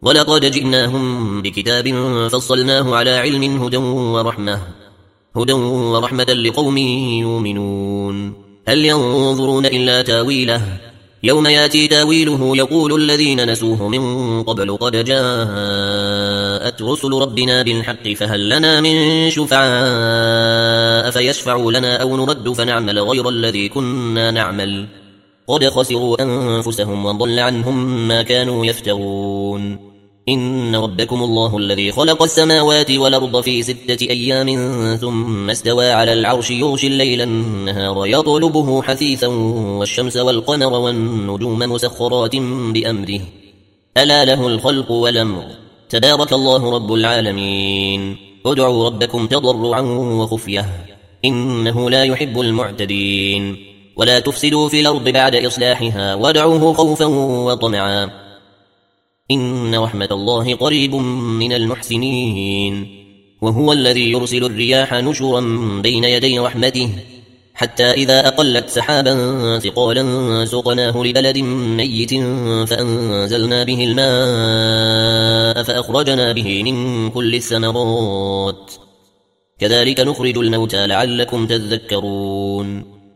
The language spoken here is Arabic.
ولقد جئناهم بكتاب فصلناه على علم هدى ورحمة لقوم يؤمنون. هل ينظرون إلا تاويله يوم ياتي تاويله يقول الذين نسوه من قبل قد جاءت رسل ربنا بالحق فهل لنا من شفعاء فيشفعوا لنا أو نرد فنعمل غير الذي كنا نعمل قد خسروا أنفسهم وضل عنهم ما كانوا يفترون. إن ربكم الله الذي خلق السماوات والأرض في 6 أيام ثم استوى على العرش يغشي الليل النهار يطلبه حثيثا والشمس والقمر والنجوم مسخرات بأمره ألا له الخلق والأمر تبارك الله رب العالمين. ادعوا ربكم تضرعا وخفية إنه لا يحب المعتدين. ولا تفسدوا في الأرض بعد إصلاحها وادعوه خوفا وطمعا إن رحمة الله قريب من المحسنين. وهو الذي يرسل الرياح نشرا بين يدي رحمته حتى إذا أقلت سحابا ثقالا سقناه لبلد ميت فأنزلنا به الماء فأخرجنا به من كل الثمرات كذلك نخرج الموتى لعلكم تذكرون.